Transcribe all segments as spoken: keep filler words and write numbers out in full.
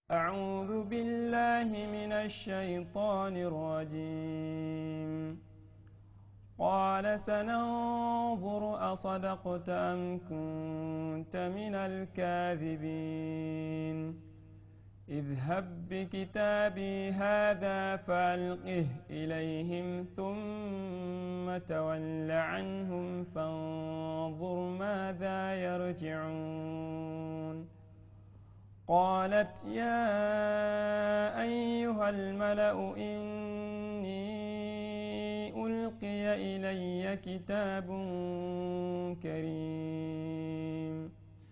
أعوذ بالله من الشيطان الرجيم. قال سننظر أصدقت أم كنت من الكاذبين اذهب بكتابي هذا فألقه إليهم ثم تول عنهم فانظر ماذا يرجعون. قالت يا أيها الملأ إني ألقي إلي كتاب كريم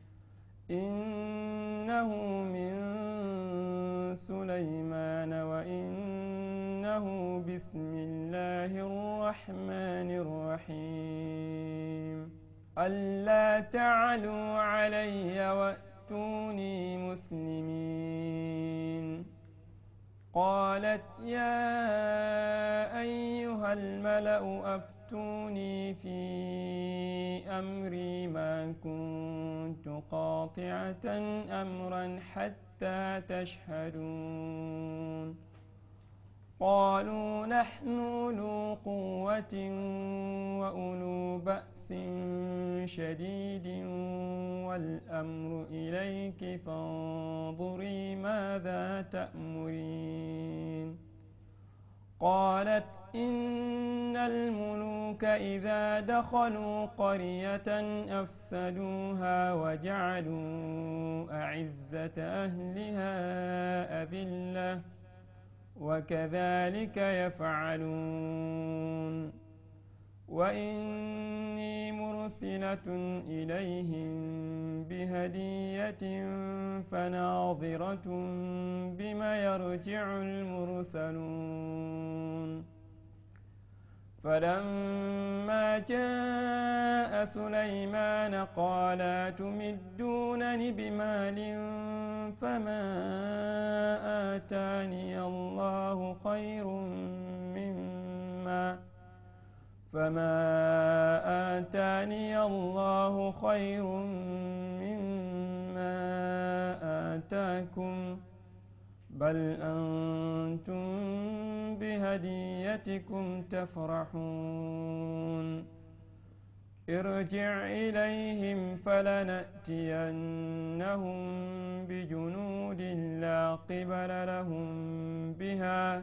إنه من سليمان وإنه بسم الله الرحمن الرحيم ألا تعلوا علي وأتوني مسلمين. قالت يا أيها الملأ أفتوني في أمري ما كنت قاطعة أمرا حتى تشهدون. قالوا نحن أولو قوة وأولو بأس شديد والأمر إليك فانظري ماذا تأمرين. قالت إن الملوك إذا دخلوا قرية أفسدوها وجعلوا أعزة أهلها أذلة وكذلك يفعلون. وإني مرسلة إليهم بهدية فناظرة بما يرجع المرسلون. فلما جاء سليمان قال تمدونني بمال فما آتاني الله خير مما فما آتاني الله خير مما آتاكم بل أنتم بهديتكم تفرحون. ارجع إليهم فلنأتينهم بجنود لا قبل لهم بها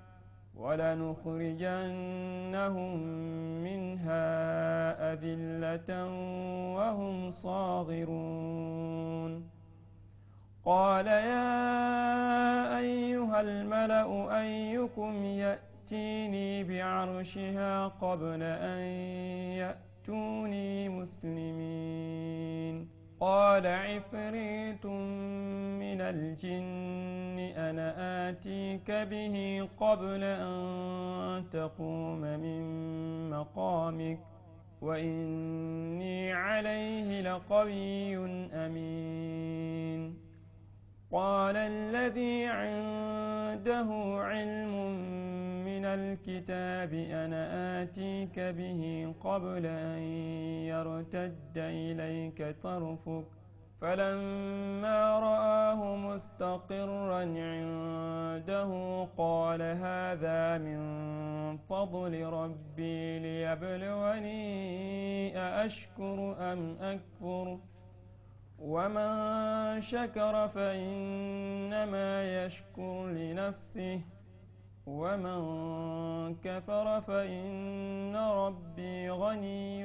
ولنخرجنهم منها أذلة وهم صاغرون. قال يا أيها الملأ أيكم يأتيني بعرشها قبل أن يأتوني مسلمين. قال عفريت من الجن أنا آتيك به قبل أن تقوم من مقامك وإني عليه لقوي أمين. قال الذي عنده علم من الكتاب أنا آتيك به قبل أن يرتد إليك طرفك فلما رآه مستقرا عنده قال هذا من فضل ربي ليبلوني أأشكر أم أكفر ومن شكر فإنما يشكر لنفسه ومن كفر فإن ربي غني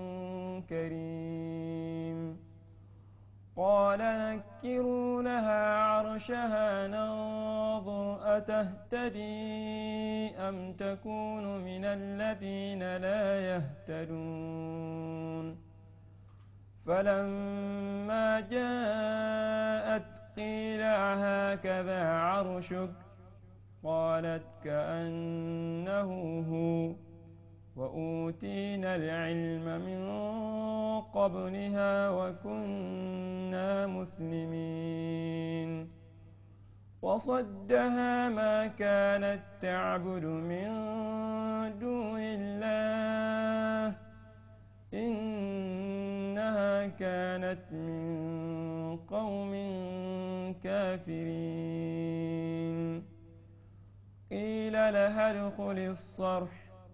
كريم. قال نكروا لها عرشها ننظر أتهتدي أم تكون من الذين لا يهتدون. فلما جاءت قيل هكذا عرشك قالت كأنه هو وأوتينا العلم من قبلها وكنا مسلمين. وصدها ما كانت تعبد من دون الله إنها كانت من قوم كافرين. لها ادخل الصرح،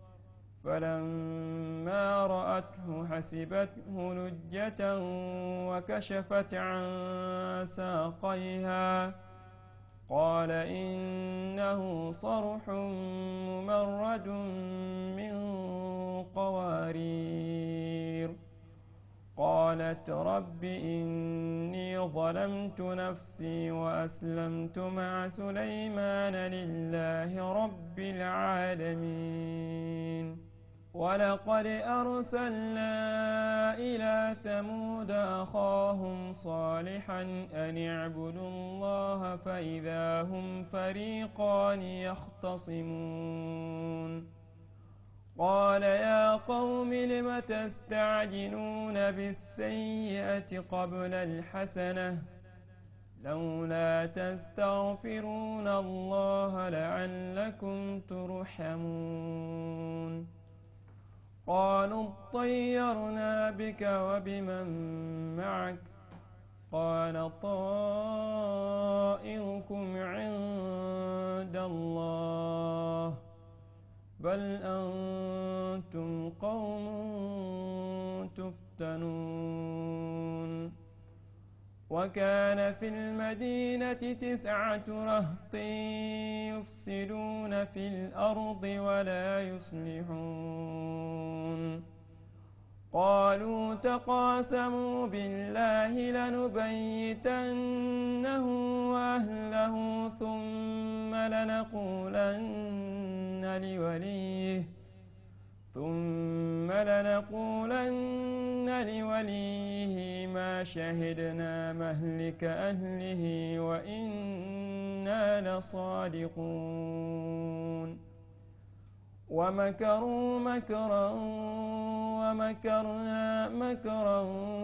فلما رأته حسبته لجة وكشفت عن ساقيها، قال إنه صرح ممرد من قوارير. قالت رب إني ظلمت نفسي وأسلمت مع سليمان لله رب العالمين. ولقد أرسلنا إلى ثمود أخاهم صالحا أن اعبدوا الله فإذا هم فريقان يختصمون. قال يا قوم لم تستعجلون بالسيئة قبل الحسنة لولا تستغفرون الله لعلكم ترحمون. قالوا اطيرنا بك وبمن معك، قال طائركم عند الله بل أنتم قوم تفتنون. وكان في المدينة تسعة رهط يفسدون في الأرض ولا يصلحون. قالوا تقاسموا بالله لنبيتنه وأهله ثم لنقولن لوليه ثم لنقولن لوليه ما شهدنا مهلك أهله وإنا لصادقون. ومكروا مكرا ومكرنا مكرا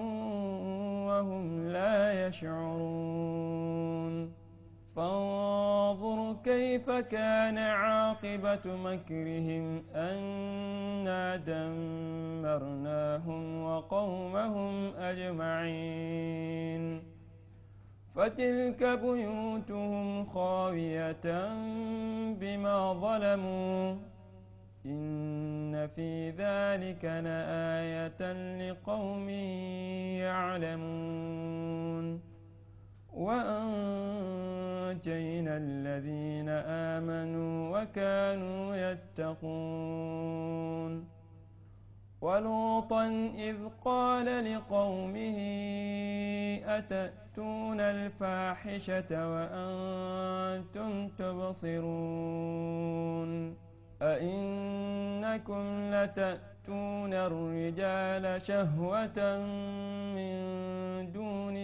وهم لا يشعرون. فانظر كيف كان عاقبة مكرهم أنا دمرناهم وقومهم أجمعين. فتلك بيوتهم خاوية بما ظلموا إن في ذلك لآية لقوم يعلمون. وأنجينا الذين آمنوا وكانوا يتقون. ولوطا إذ قال لقومه أتأتون الفاحشة وأنتم تبصرون أئنكم لتأتون الرجال شهوة من دون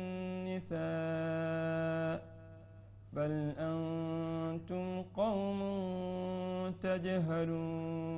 النساء بل أنتم قوم تجهلون.